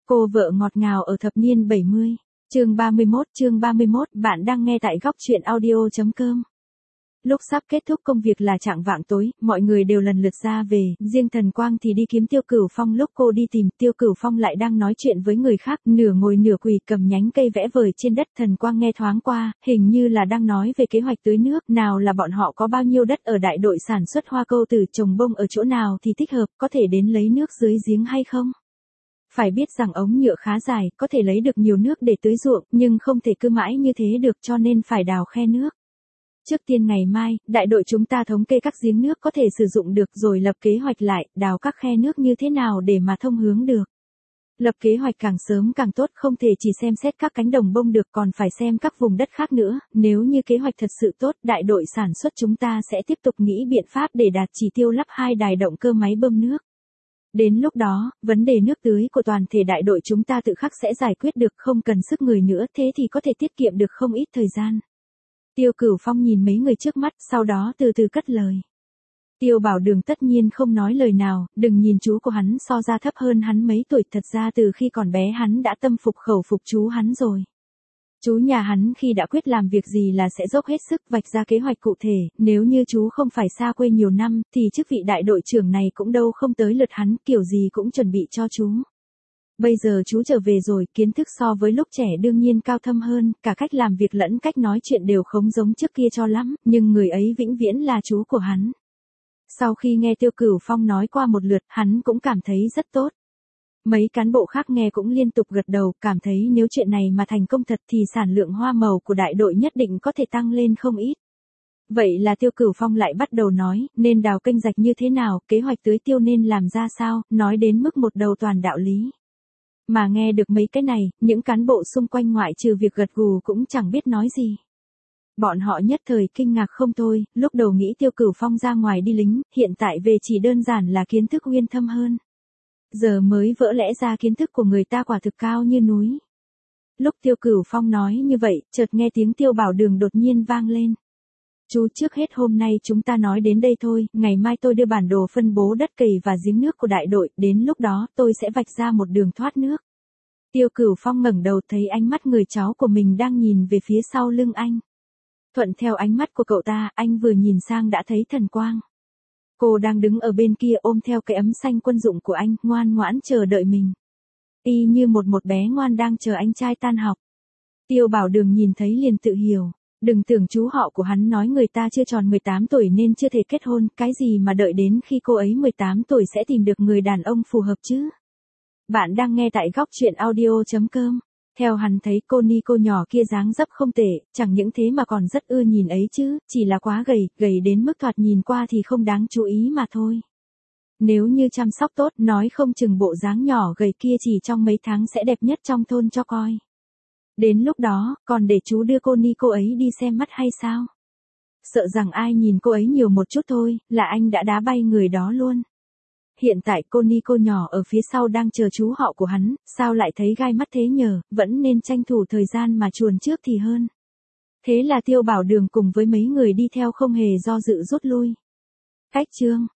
Cô vợ ngọt ngào ở thập niên 70. Chương 31, bạn đang nghe tại góc truyện audio.com. Lúc sắp kết thúc công việc là chạng vạng tối, mọi người đều lần lượt ra về, riêng Thần Quang thì đi kiếm Tiêu Cửu Phong. Lúc cô đi tìm, Tiêu Cửu Phong lại đang nói chuyện với người khác, nửa ngồi nửa quỳ cầm nhánh cây vẽ vời trên đất. Thần Quang nghe thoáng qua, hình như là đang nói về kế hoạch tưới nước, nào là bọn họ có bao nhiêu đất ở đại đội sản xuất hoa câu tử, trồng bông ở chỗ nào thì thích hợp, có thể đến lấy nước dưới giếng hay không. Phải biết rằng ống nhựa khá dài, có thể lấy được nhiều nước để tưới ruộng, nhưng không thể cứ mãi như thế được, cho nên phải đào khe nước. Trước tiên ngày mai, đại đội chúng ta thống kê các giếng nước có thể sử dụng được rồi lập kế hoạch lại, đào các khe nước như thế nào để mà thông hướng được. Lập kế hoạch càng sớm càng tốt, không thể chỉ xem xét các cánh đồng bông được, còn phải xem các vùng đất khác nữa. Nếu như kế hoạch thật sự tốt, đại đội sản xuất chúng ta sẽ tiếp tục nghĩ biện pháp để đạt chỉ tiêu lắp 2 đài động cơ máy bơm nước. Đến lúc đó, vấn đề nước tưới của toàn thể đại đội chúng ta tự khắc sẽ giải quyết được, không cần sức người nữa, thế thì có thể tiết kiệm được không ít thời gian. Tiêu Cửu Phong nhìn mấy người trước mắt, sau đó từ từ cất lời. Tiêu Bảo Đường tất nhiên không nói lời nào, đừng nhìn chú của hắn so ra thấp hơn hắn mấy tuổi, thật ra từ khi còn bé hắn đã tâm phục khẩu phục chú hắn rồi. Chú nhà hắn khi đã quyết làm việc gì là sẽ dốc hết sức vạch ra kế hoạch cụ thể, nếu như chú không phải xa quê nhiều năm, thì chức vị đại đội trưởng này cũng đâu không tới lượt hắn, kiểu gì cũng chuẩn bị cho chú. Bây giờ chú trở về rồi, kiến thức so với lúc trẻ đương nhiên cao thâm hơn, cả cách làm việc lẫn cách nói chuyện đều không giống trước kia cho lắm, nhưng người ấy vĩnh viễn là chú của hắn. Sau khi nghe Tiêu Cửu Phong nói qua một lượt, hắn cũng cảm thấy rất tốt. Mấy cán bộ khác nghe cũng liên tục gật đầu, cảm thấy nếu chuyện này mà thành công thật thì sản lượng hoa màu của đại đội nhất định có thể tăng lên không ít. Vậy là Tiêu Cửu Phong lại bắt đầu nói, nên đào kênh rạch như thế nào, kế hoạch tưới tiêu nên làm ra sao, nói đến mức một đầu toàn đạo lý. Mà nghe được mấy cái này, những cán bộ xung quanh ngoại trừ việc gật gù cũng chẳng biết nói gì. Bọn họ nhất thời kinh ngạc không thôi, lúc đầu nghĩ Tiêu Cửu Phong ra ngoài đi lính, hiện tại về chỉ đơn giản là kiến thức uyên thâm hơn. Giờ mới vỡ lẽ ra kiến thức của người ta quả thực cao như núi. Lúc Tiêu Cửu Phong nói như vậy, chợt nghe tiếng Tiêu Bảo Đường đột nhiên vang lên. Chú, trước hết hôm nay chúng ta nói đến đây thôi, ngày mai tôi đưa bản đồ phân bố đất cày và giếng nước của đại đội, đến lúc đó tôi sẽ vạch ra một đường thoát nước. Tiêu Cửu Phong ngẩng đầu thấy ánh mắt người cháu của mình đang nhìn về phía sau lưng anh. Thuận theo ánh mắt của cậu ta, anh vừa nhìn sang đã thấy Thần Quang. Cô đang đứng ở bên kia ôm theo cái ấm xanh quân dụng của anh, ngoan ngoãn chờ đợi mình. Y như một bé ngoan đang chờ anh trai tan học. Tiêu Bảo Đường nhìn thấy liền tự hiểu. Đừng tưởng chú họ của hắn nói người ta chưa tròn 18 tuổi nên chưa thể kết hôn, cái gì mà đợi đến khi cô ấy 18 tuổi sẽ tìm được người đàn ông phù hợp chứ. Bạn đang nghe tại góc truyện audio.com. Theo hắn thấy cô Nico nhỏ kia dáng dấp không tệ, chẳng những thế mà còn rất ưa nhìn ấy chứ, chỉ là quá gầy đến mức thoạt nhìn qua thì không đáng chú ý mà thôi. Nếu như chăm sóc tốt, nói không chừng bộ dáng nhỏ gầy kia chỉ trong mấy tháng sẽ đẹp nhất trong thôn cho coi. Đến lúc đó, còn để chú đưa cô Nico ấy đi xem mắt hay sao? Sợ rằng ai nhìn cô ấy nhiều một chút thôi, là anh đã đá bay người đó luôn. Hiện tại cô Nico nhỏ ở phía sau đang chờ chú họ của hắn, sao lại thấy gai mắt thế nhờ, vẫn nên tranh thủ thời gian mà chuồn trước thì hơn. Thế là Tiêu Bảo Đường cùng với mấy người đi theo không hề do dự rút lui. Cách chương